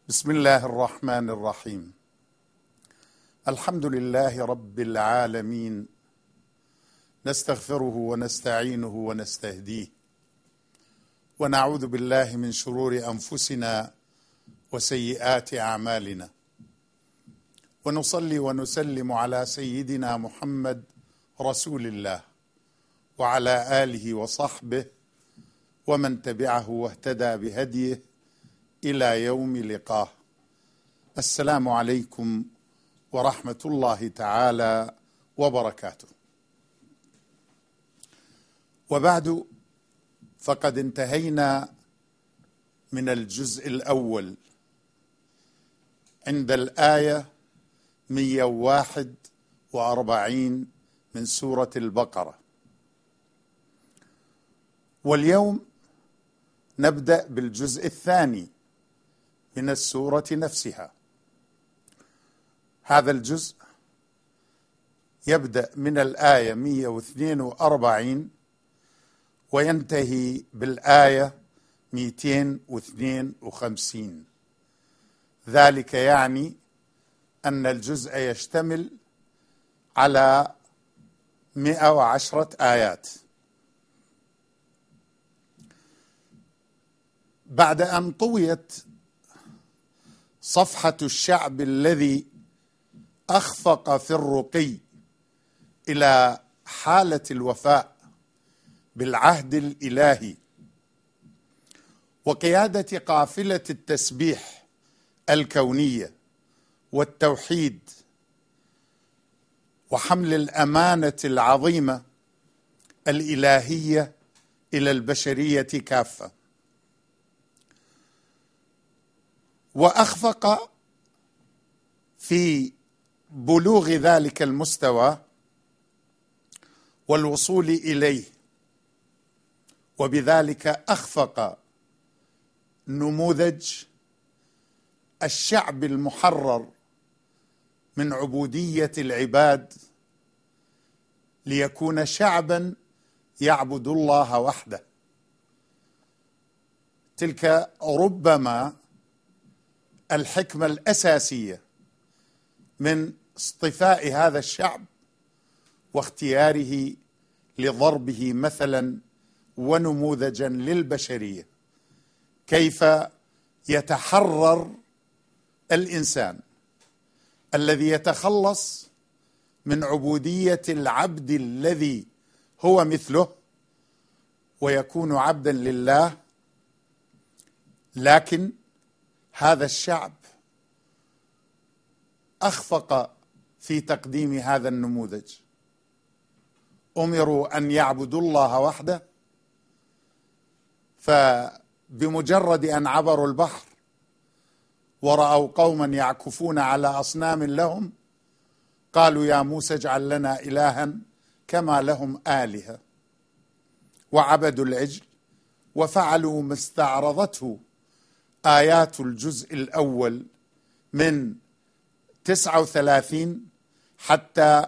بسم الله الرحمن الرحيم. الحمد لله رب العالمين، نستغفره ونستعينه ونستهديه، ونعوذ بالله من شرور أنفسنا وسيئات أعمالنا، ونصلي ونسلم على سيدنا محمد رسول الله وعلى آله وصحبه ومن تبعه واهتدى بهديه إلى يوم لقاه. السلام عليكم ورحمة الله تعالى وبركاته. وبعد، فقد انتهينا من الجزء الأول عند الآية 141 من سورة البقرة، واليوم نبدأ بالجزء الثاني من السورة نفسها. هذا الجزء يبدأ من الآية 142 وينتهي بالآية 252. ذلك يعني أن الجزء يشتمل على 110 آيات. بعد أن طويت صفحة الشعب الذي أخفق في الرقي إلى حالة الوفاء بالعهد الإلهي وقيادة قافلة التسبيح الكونية والتوحيد وحمل الأمانة العظيمة الإلهية إلى البشرية كافة، وأخفق في بلوغ ذلك المستوى والوصول إليه، وبذلك أخفق نموذج الشعب المحرر من عبودية العباد ليكون شعبا يعبد الله وحده. تلك ربما الحكمة الأساسية من اصطفاء هذا الشعب واختياره لضربه مثلا ونموذجا للبشرية، كيف يتحرر الإنسان الذي يتخلص من عبودية العبد الذي هو مثله ويكون عبدا لله. لكن هذا الشعب أخفق في تقديم هذا النموذج، أمروا أن يعبدوا الله وحده، فبمجرد أن عبروا البحر ورأوا قوما يعكفون على أصنام لهم قالوا يا موسى اجعل لنا إلها كما لهم آلهة، وعبدوا العجل وفعلوا ما استعرضته آيات الجزء الأول من 39 حتى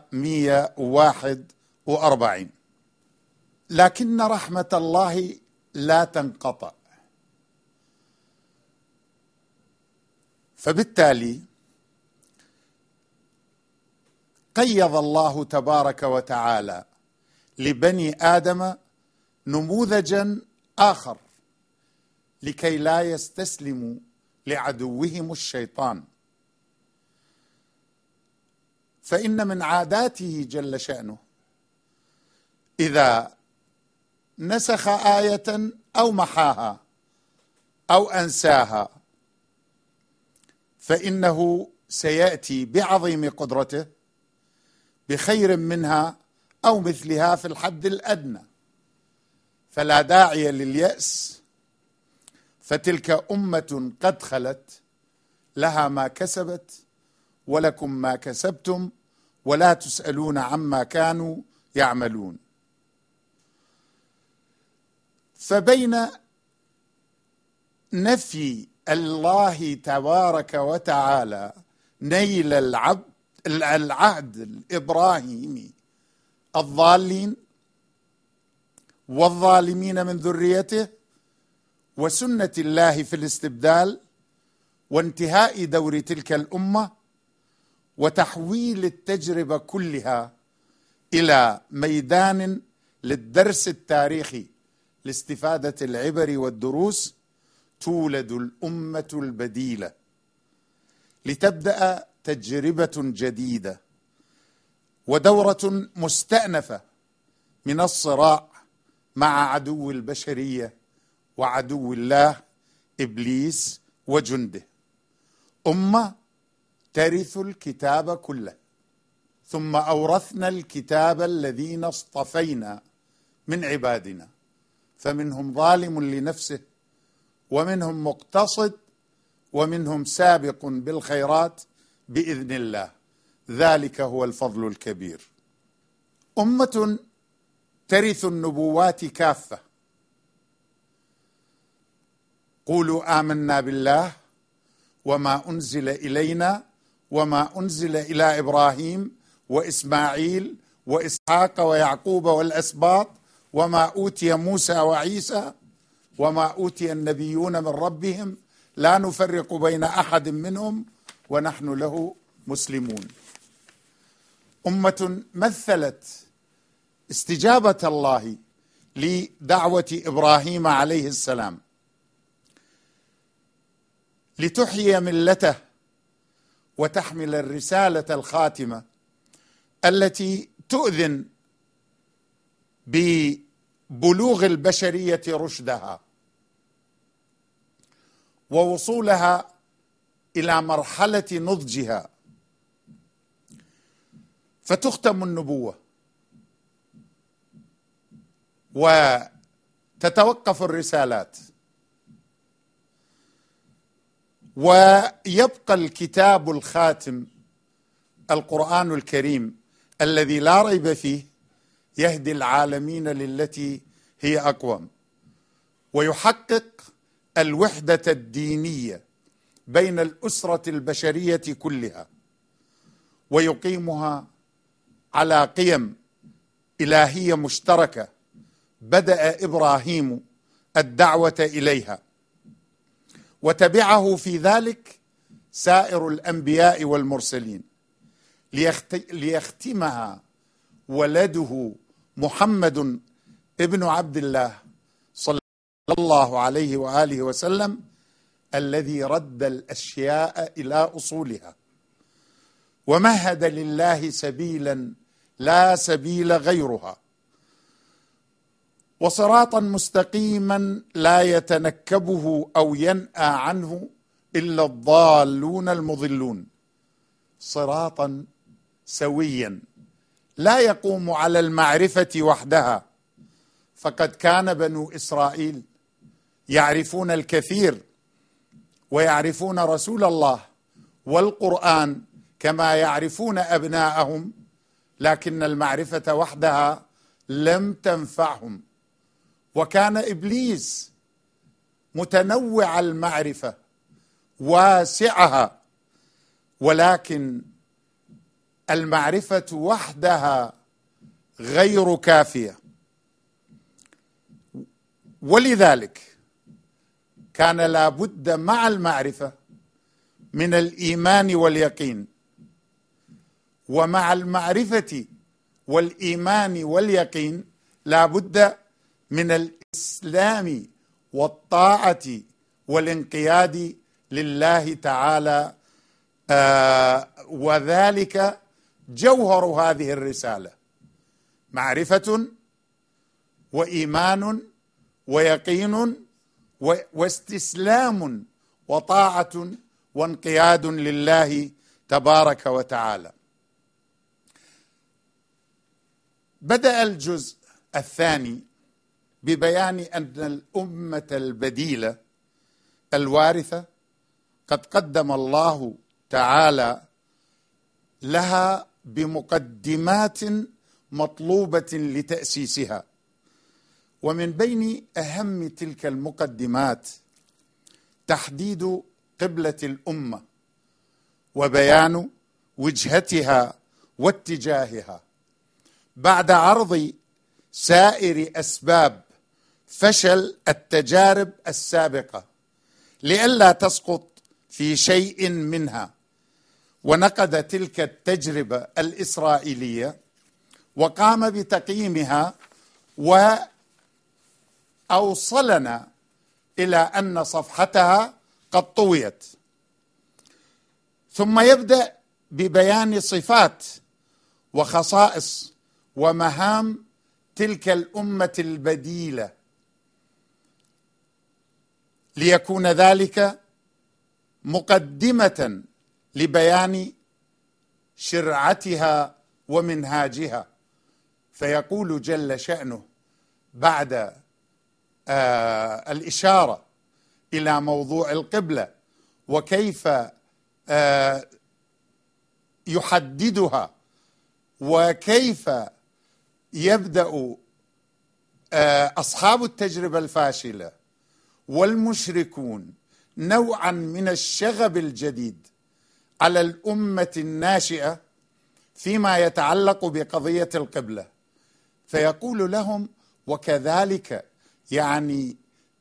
141. لكن رحمة الله لا تنقطع، فبالتالي قيض الله تبارك وتعالى لبني آدم نموذجا آخر لكي لا يستسلموا لعدوهم الشيطان. فإن من عاداته جل شأنه إذا نسخ آية أو محاها أو أنساها فإنه سيأتي بعظيم قدرته بخير منها أو مثلها في الحد الأدنى، فلا داعي لليأس، فتلك أمة قد خلت، لها ما كسبت ولكم ما كسبتم ولا تسألون عما كانوا يعملون. فبين نفي الله تبارك وتعالى نيل العهد الإبراهيمي الضالين والظالمين من ذريته وسنة الله في الاستبدال وانتهاء دور تلك الأمة وتحويل التجربة كلها إلى ميدان للدرس التاريخي لاستفادة العبر والدروس، تولد الأمة البديلة لتبدأ تجربة جديدة ودورة مستأنفة من الصراع مع عدو البشرية وعدو الله إبليس وجنده. أمة ترث الكتاب كله، ثم أورثنا الكتاب الذين اصطفينا من عبادنا، فمنهم ظالم لنفسه ومنهم مقتصد ومنهم سابق بالخيرات بإذن الله، ذلك هو الفضل الكبير. أمة ترث النبوات كافة، قولوا آمنا بالله وما أنزل إلينا وما أنزل إلى إبراهيم وإسماعيل وإسحاق ويعقوب والأسباط وما أوتي موسى وعيسى وما أوتي النبيون من ربهم لا نفرق بين أحد منهم ونحن له مسلمون. أمة مثلت استجابة الله لدعوة إبراهيم عليه السلام لتحيي ملته وتحمل الرسالة الخاتمة التي تؤذن ببلوغ البشرية رشدها ووصولها إلى مرحلة نضجها، فتختم النبوة وتتوقف الرسالات ويبقى الكتاب الخاتم القرآن الكريم الذي لا ريب فيه يهدي العالمين للتي هي أقوم، ويحقق الوحدة الدينية بين الأسرة البشرية كلها، ويقيمها على قيم إلهية مشتركة بدأ إبراهيم الدعوة إليها، وتبعه في ذلك سائر الأنبياء والمرسلين، ليختمها ولده محمد ابن عبد الله صلى الله عليه وآله وسلم، الذي رد الأشياء إلى أصولها ومهد لله سبيلا لا سبيل غيرها، وصراطا مستقيما لا يتنكبه أو ينأى عنه إلا الضالون المضلون، صراطا سويا لا يقوم على المعرفة وحدها، فقد كان بنو إسرائيل يعرفون الكثير ويعرفون رسول الله والقرآن كما يعرفون أبناءهم، لكن المعرفة وحدها لم تنفعهم، وكان إبليس متنوع المعرفة واسعها، ولكن المعرفة وحدها غير كافية، ولذلك كان لابد مع المعرفة من الإيمان واليقين، ومع المعرفة والإيمان واليقين لابد من الإسلام والطاعة والانقياد لله تعالى، وذلك جوهر هذه الرسالة: معرفة وإيمان ويقين واستسلام وطاعة وانقياد لله تبارك وتعالى. بدأ الجزء الثاني ببيان أن الأمة البديلة الوارثة قد قدم الله تعالى لها بمقدمات مطلوبة لتأسيسها، ومن بين أهم تلك المقدمات تحديد قبلة الأمة وبيان وجهتها واتجاهها بعد عرض سائر أسباب فشل التجارب السابقة، لئلا تسقط في شيء منها، ونقد تلك التجربة الإسرائيلية وقام بتقييمها، وأوصلنا إلى أن صفحتها قد طويت. ثم يبدأ ببيان صفات وخصائص ومهام تلك الأمة البديلة، ليكون ذلك مقدمة لبيان شرعتها ومنهاجها. فيقول جل شأنه بعد الإشارة إلى موضوع القبلة وكيف يحددها، وكيف يبدأ أصحاب التجربة الفاشلة والمشركون نوعا من الشغب الجديد على الأمة الناشئة فيما يتعلق بقضية القبلة. فيقول لهم: وكذلك، يعني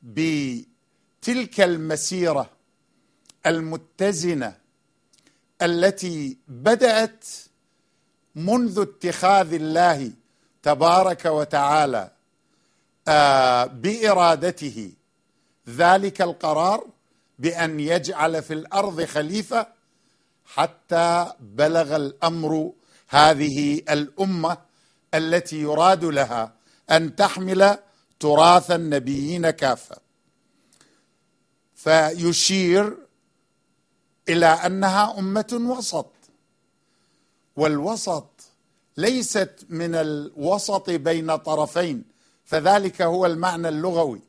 بتلك المسيرة المتزنة التي بدأت منذ اتخاذ الله تبارك وتعالى بإرادته ذلك القرار بأن يجعل في الأرض خليفة، حتى بلغ الأمر هذه الأمة التي يراد لها أن تحمل تراث النبيين كافة. فيشير إلى أنها أمة وسط، والوسط ليست من الوسط بين طرفين، فذلك هو المعنى اللغوي،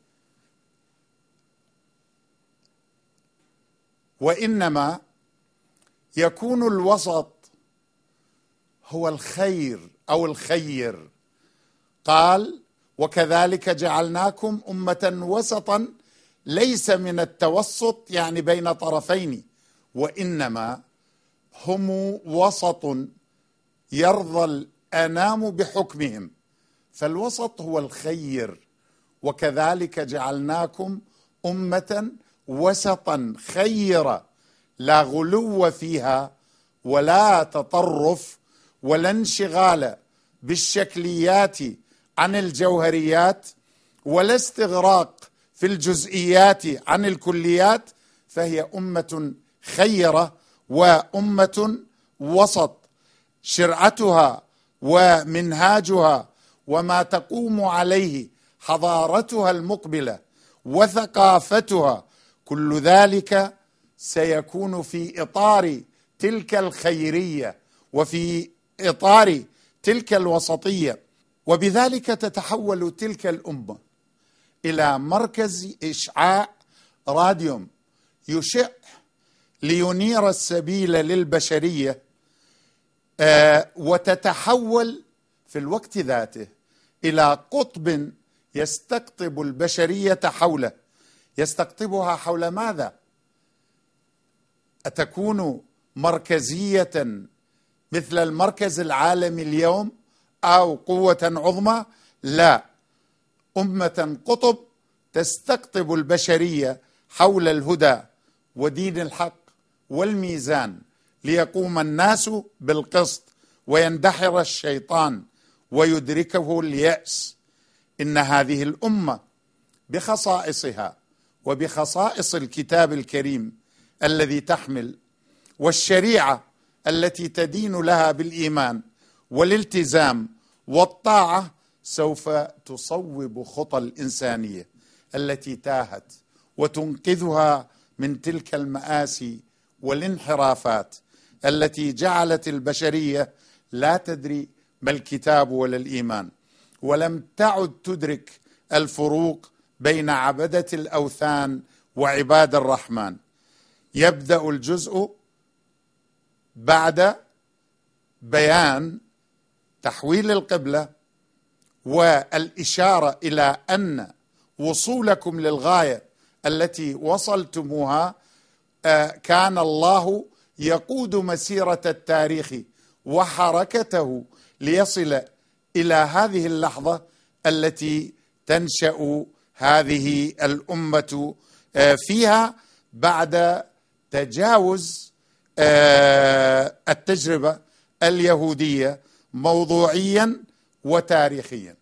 وإنما يكون الوسط هو الخير أو الخير. قال: وكذلك جعلناكم أمة وسطا، ليس من التوسط يعني بين طرفين، وإنما هم وسط يرضى الأنام بحكمهم، فالوسط هو الخير. وكذلك جعلناكم أمة وسطا خيرة، لا غلو فيها ولا تطرف ولا انشغال بالشكليات عن الجوهريات، ولا استغراق في الجزئيات عن الكليات، فهي أمة خيرة وأمة وسط. شرعتها ومنهاجها وما تقوم عليه حضارتها المقبلة وثقافتها، كل ذلك سيكون في إطار تلك الخيرية وفي إطار تلك الوسطية. وبذلك تتحول تلك الأمة إلى مركز إشعاع راديوم يشع لينير السبيل للبشرية، وتتحول في الوقت ذاته إلى قطب يستقطب البشرية حوله. يستقطبها حول ماذا؟ أتكون مركزية مثل المركز العالمي اليوم أو قوة عظمى؟ لا، أمة قطب تستقطب البشرية حول الهدى ودين الحق والميزان، ليقوم الناس بالقسط ويندحر الشيطان ويدركه اليأس. إن هذه الأمة بخصائصها وبخصائص الكتاب الكريم الذي تحمل، والشريعة التي تدين لها بالإيمان والالتزام والطاعة، سوف تصوب خطى الإنسانية التي تاهت وتنقذها من تلك المآسي والانحرافات التي جعلت البشرية لا تدري ما الكتاب ولا الإيمان، ولم تعد تدرك الفروق بين عبدة الأوثان وعباد الرحمن. يبدأ الجزء بعد بيان تحويل القبلة والإشارة إلى أن وصولكم للغاية التي وصلتموها كان الله يقود مسيرة التاريخ وحركته ليصل إلى هذه اللحظة التي تنشأ هذه الأمة فيها بعد تجاوز التجربة اليهودية موضوعيا وتاريخيا.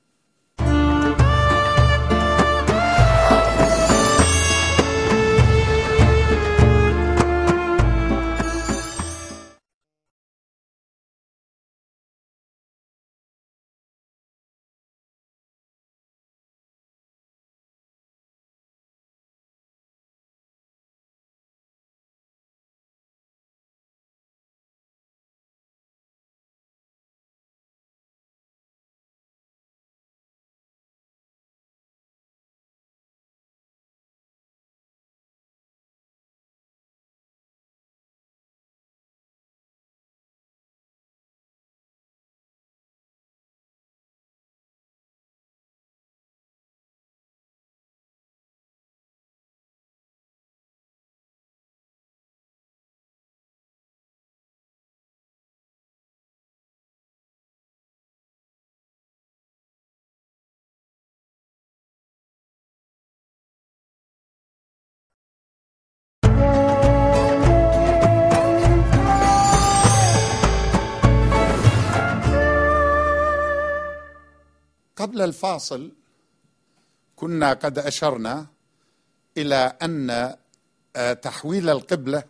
قبل الفاصل كنا قد أشرنا إلى أن تحويل القبلة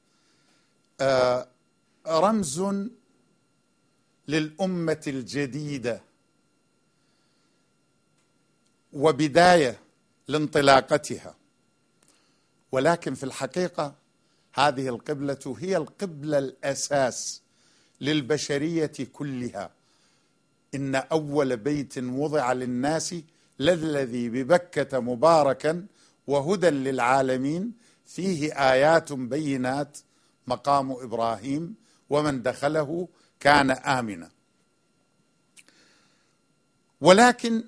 رمز للأمة الجديدة وبداية لانطلاقتها، ولكن في الحقيقة هذه القبلة هي القبلة الأساس للبشرية كلها. إن أول بيت وضع للناس للذي ببكة مباركا وهدى للعالمين فيه آيات بينات مقام إبراهيم ومن دخله كان آمنا. ولكن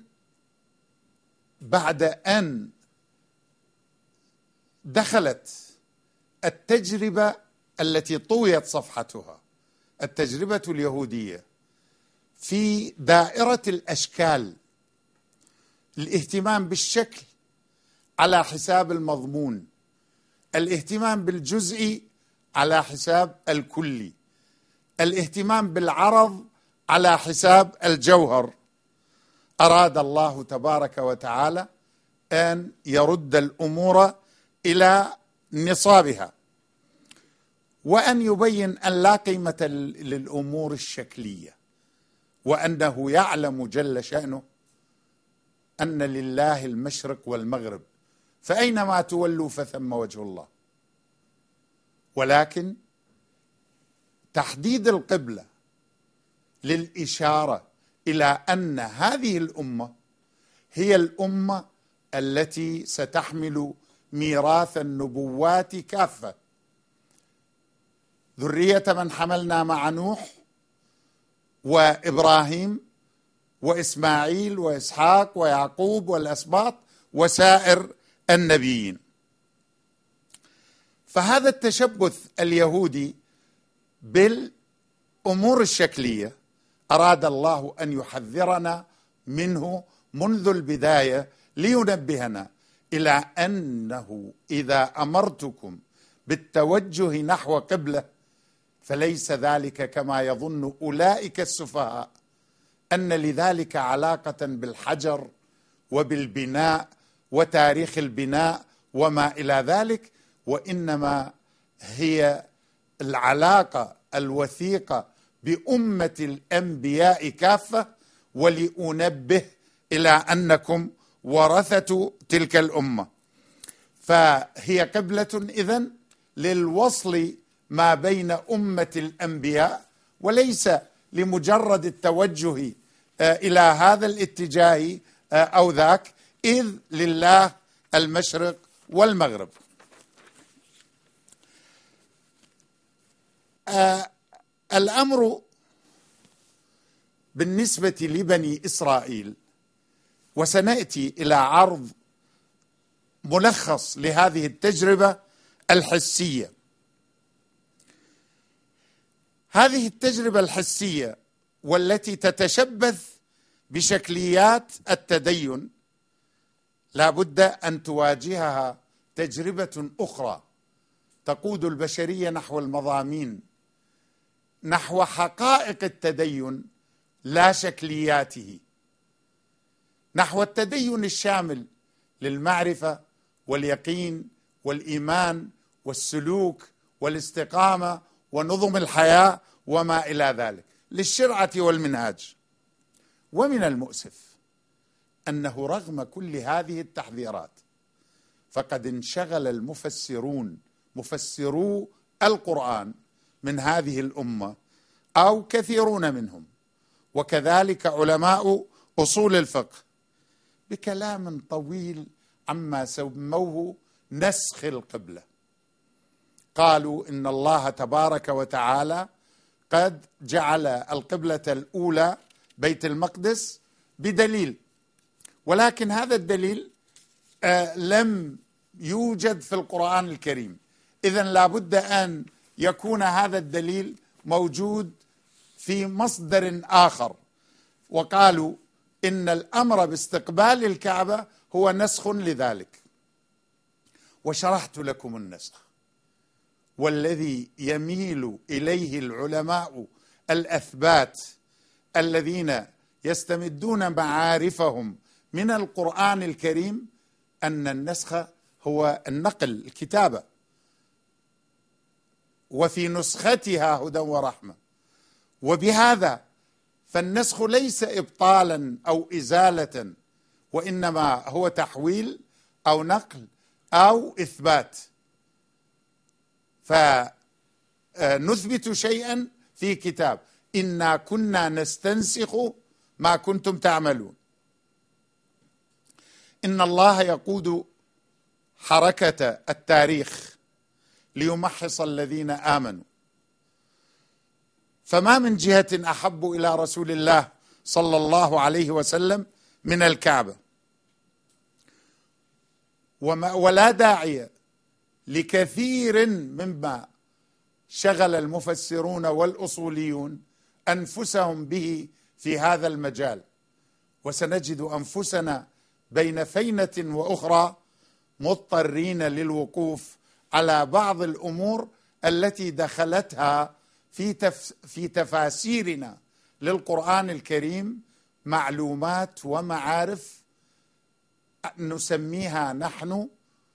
بعد أن دخلت التجربة التي طويت صفحتها، التجربة اليهودية، في دائرة الأشكال، الاهتمام بالشكل على حساب المضمون، الاهتمام بالجزئي على حساب الكلي، الاهتمام بالعرض على حساب الجوهر، أراد الله تبارك وتعالى أن يرد الأمور إلى نصابها، وأن يبين أن لا قيمة للأمور الشكلية، وأنه يعلم جل شأنه أن لله المشرق والمغرب، فأينما تولوا فثم وجه الله. ولكن تحديد القبلة للإشارة إلى أن هذه الأمة هي الأمة التي ستحمل ميراث النبوات كافة، ذرية من حملنا مع نوح وإبراهيم وإسماعيل وإسحاق ويعقوب والأسباط وسائر النبيين. فهذا التشبث اليهودي بالأمور الشكلية أراد الله أن يحذرنا منه منذ البداية، لينبهنا إلى أنه إذا أمرتكم بالتوجه نحو قبلة فليس ذلك كما يظن أولئك السفهاء، أن لذلك علاقة بالحجر وبالبناء وتاريخ البناء وما إلى ذلك، وإنما هي العلاقة الوثيقة بأمة الأنبياء كافة، ولأنبه إلى أنكم ورثة تلك الأمة. فهي قبلة إذن للوصل ما بين أمة الأنبياء، وليس لمجرد التوجه إلى هذا الاتجاه أو ذاك، إذ لله المشرق والمغرب. الأمر بالنسبة لبني إسرائيل، وسنأتي إلى عرض ملخص لهذه التجربة الحسية. هذه التجربة الحسية والتي تتشبث بشكليات التدين لا بد أن تواجهها تجربة أخرى تقود البشرية نحو المضامين، نحو حقائق التدين لا شكلياته، نحو التدين الشامل للمعرفة واليقين والإيمان والسلوك والاستقامة ونظم الحياة وما إلى ذلك، للشرعة والمنهاج. ومن المؤسف أنه رغم كل هذه التحذيرات فقد انشغل المفسرون، مفسرو القرآن من هذه الأمة أو كثيرون منهم، وكذلك علماء أصول الفقه، بكلام طويل عما سموه نسخ القبلة. قالوا إن الله تبارك وتعالى قد جعل القبلة الأولى بيت المقدس بدليل، ولكن هذا الدليل لم يوجد في القرآن الكريم، إذن لابد أن يكون هذا الدليل موجود في مصدر آخر. وقالوا إن الأمر باستقبال الكعبة هو نسخ لذلك. وشرحت لكم النسخ، والذي يميل إليه العلماء الأثبات الذين يستمدون معارفهم من القرآن الكريم أن النسخ هو النقل، الكتابة، وفي نسختها هدى ورحمة. وبهذا فالنسخ ليس إبطالا أو إزالة، وإنما هو تحويل أو نقل أو إثبات. فنثبت شيئا في كتاب، إنا كنا نستنسخ ما كنتم تعملون. إن الله يقود حركة التاريخ ليمحص الذين آمنوا، فما من جهة أحب إلى رسول الله صلى الله عليه وسلم من الكعبة، ولا داعي لكثير مما شغل المفسرون والأصوليون أنفسهم به في هذا المجال. وسنجد أنفسنا بين فينة وأخرى مضطرين للوقوف على بعض الأمور التي دخلتها في تفاسيرنا للقرآن الكريم معلومات ومعارف نسميها نحن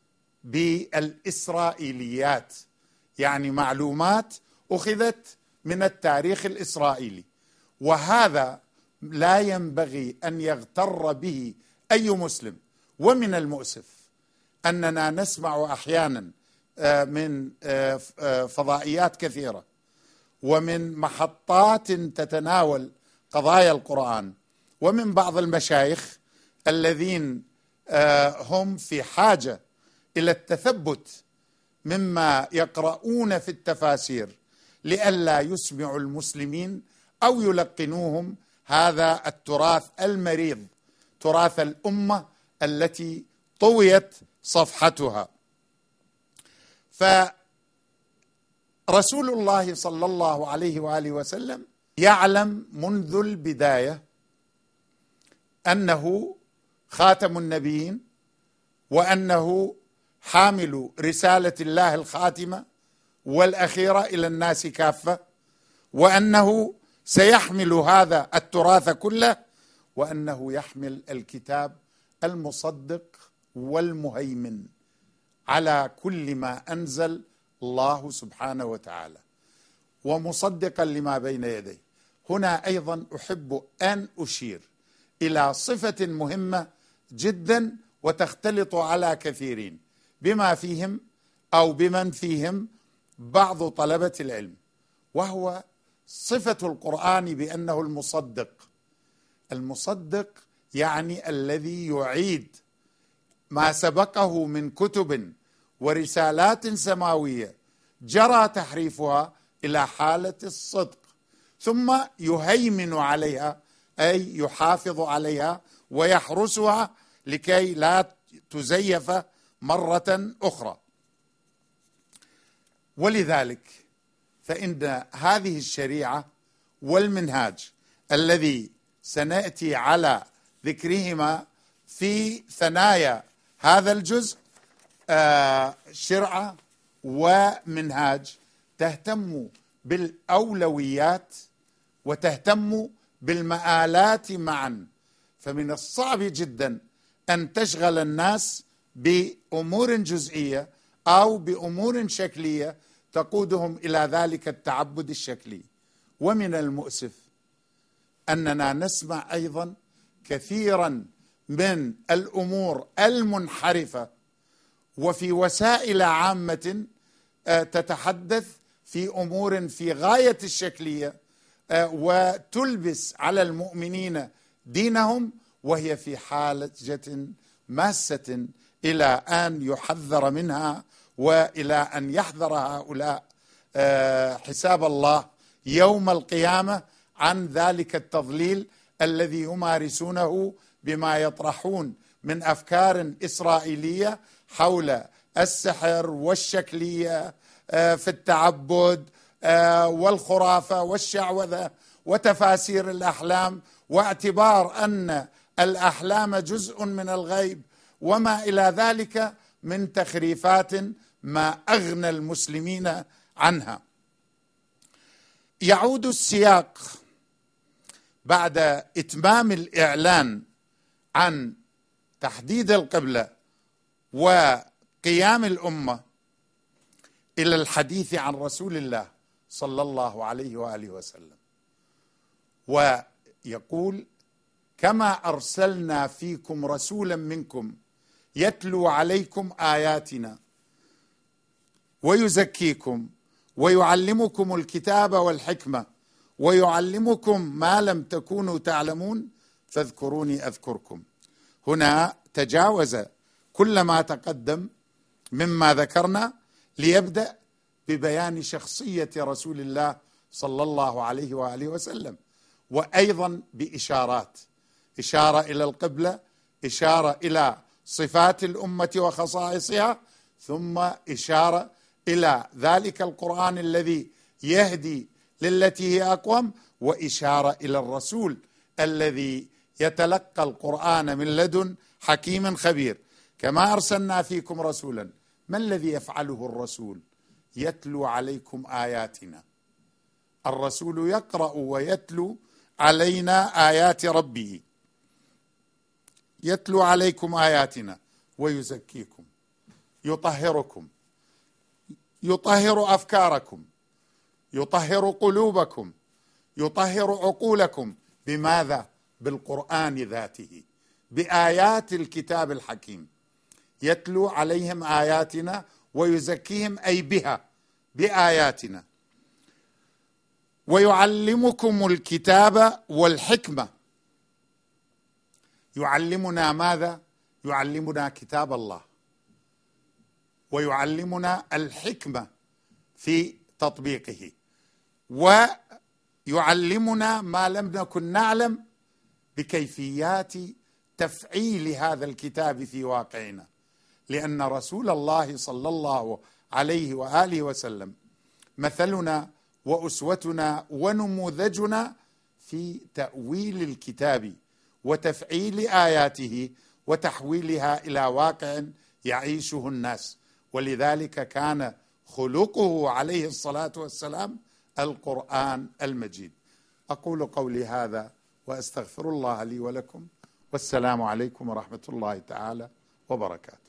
بالإسرائيليات، يعني معلومات أخذت من التاريخ الإسرائيلي. وهذا لا ينبغي أن يغتر به أي مسلم. ومن المؤسف أننا نسمع أحيانا من فضائيات كثيرة ومن محطات تتناول قضايا القرآن ومن بعض المشايخ الذين هم في حاجة إلى التثبت مما يقرؤون في التفاسير لئلا يسمعوا المسلمين أو يلقنوهم هذا التراث المريض، تراث الأمة التي طويت صفحتها. فرسول الله صلى الله عليه وآله وسلم يعلم منذ البداية أنه خاتم النبيين، وأنه حامل رسالة الله الخاتمة والأخيرة إلى الناس كافة، وأنه سيحمل هذا التراث كله، وأنه يحمل الكتاب المصدق والمهيمن على كل ما أنزل الله سبحانه وتعالى، ومصدقا لما بين يديه. هنا أيضا أحب أن أشير إلى صفة مهمة جدا وتختلط على كثيرين بما فيهم أو بمن فيهم بعض طلبة العلم، وهو صفة القرآن بأنه المصدق. المصدق يعني الذي يعيد ما سبقه من كتب ورسالات سماوية جرى تحريفها إلى حالة الصدق، ثم يهيمن عليها، أي يحافظ عليها ويحرسها لكي لا تزيف مرة أخرى. ولذلك فإن هذه الشريعة والمنهاج الذي سنأتي على ذكرهما في ثنايا هذا الجزء شرعة ومنهاج تهتم بالأولويات وتهتم بالمآلات معا. فمن الصعب جدا أن تشغل الناس بأمور جزئية أو بأمور شكلية تقودهم إلى ذلك التعبد الشكلي. ومن المؤسف أننا نسمع أيضا كثيرا من الأمور المنحرفة وفي وسائل عامة تتحدث في أمور في غاية الشكلية وتلبس على المؤمنين دينهم، وهي في حاجة ماسة إلى أن يحذر منها وإلى أن يحذر هؤلاء حساب الله يوم القيامة عن ذلك التضليل الذي يمارسونه بما يطرحون من أفكار إسرائيلية حول السحر والشكلية في التعبد والخرافة والشعوذة وتفاسير الأحلام، واعتبار أن الأحلام جزء من الغيب وما إلى ذلك من تخريفات ما أغنى المسلمين عنها. يعود السياق بعد إتمام الإعلان عن تحديد القبلة وقيام الأمة إلى الحديث عن رسول الله صلى الله عليه وآله وسلم، ويقول: كما أرسلنا فيكم رسولا منكم يتلو عليكم آياتنا ويزكيكم ويعلمكم الكتاب والحكمة ويعلمكم ما لم تكونوا تعلمون فاذكروني أذكركم. هنا تجاوز كل ما تقدم مما ذكرنا ليبدأ ببيان شخصية رسول الله صلى الله عليه وآله وسلم، وأيضا بإشارات، إشارة إلى القبلة، إشارة إلى صفات الأمة وخصائصها، ثم إشارة إلى ذلك القرآن الذي يهدي للتي هي أقوم، وإشارة إلى الرسول الذي يتلقى القرآن من لدن حكيم خبير. كما أرسلنا فيكم رسولا، ما الذي يفعله الرسول؟ يتلو عليكم آياتنا. الرسول يقرأ ويتلو علينا آيات ربه، يتلو عليكم آياتنا ويزكيكم، يطهركم، يطهر أفكاركم، يطهر قلوبكم، يطهر عقولكم. بماذا؟ بالقرآن ذاته، بآيات الكتاب الحكيم. يتلو عليهم آياتنا ويزكيهم أي بها، بآياتنا. ويعلمكم الكتاب والحكمة. يعلمنا ماذا؟ يعلمنا كتاب الله، ويعلمنا الحكمة في تطبيقه، ويعلمنا ما لم نكن نعلم بكيفيات تفعيل هذا الكتاب في واقعنا. لأن رسول الله صلى الله عليه وآله وسلم مثلنا وأسوتنا ونموذجنا في تأويل الكتاب وتفعيل آياته وتحويلها إلى واقع يعيشه الناس. ولذلك كان خلقه عليه الصلاة والسلام القرآن المجيد. أقول قولي هذا وأستغفر الله لي ولكم، والسلام عليكم ورحمة الله تعالى وبركاته.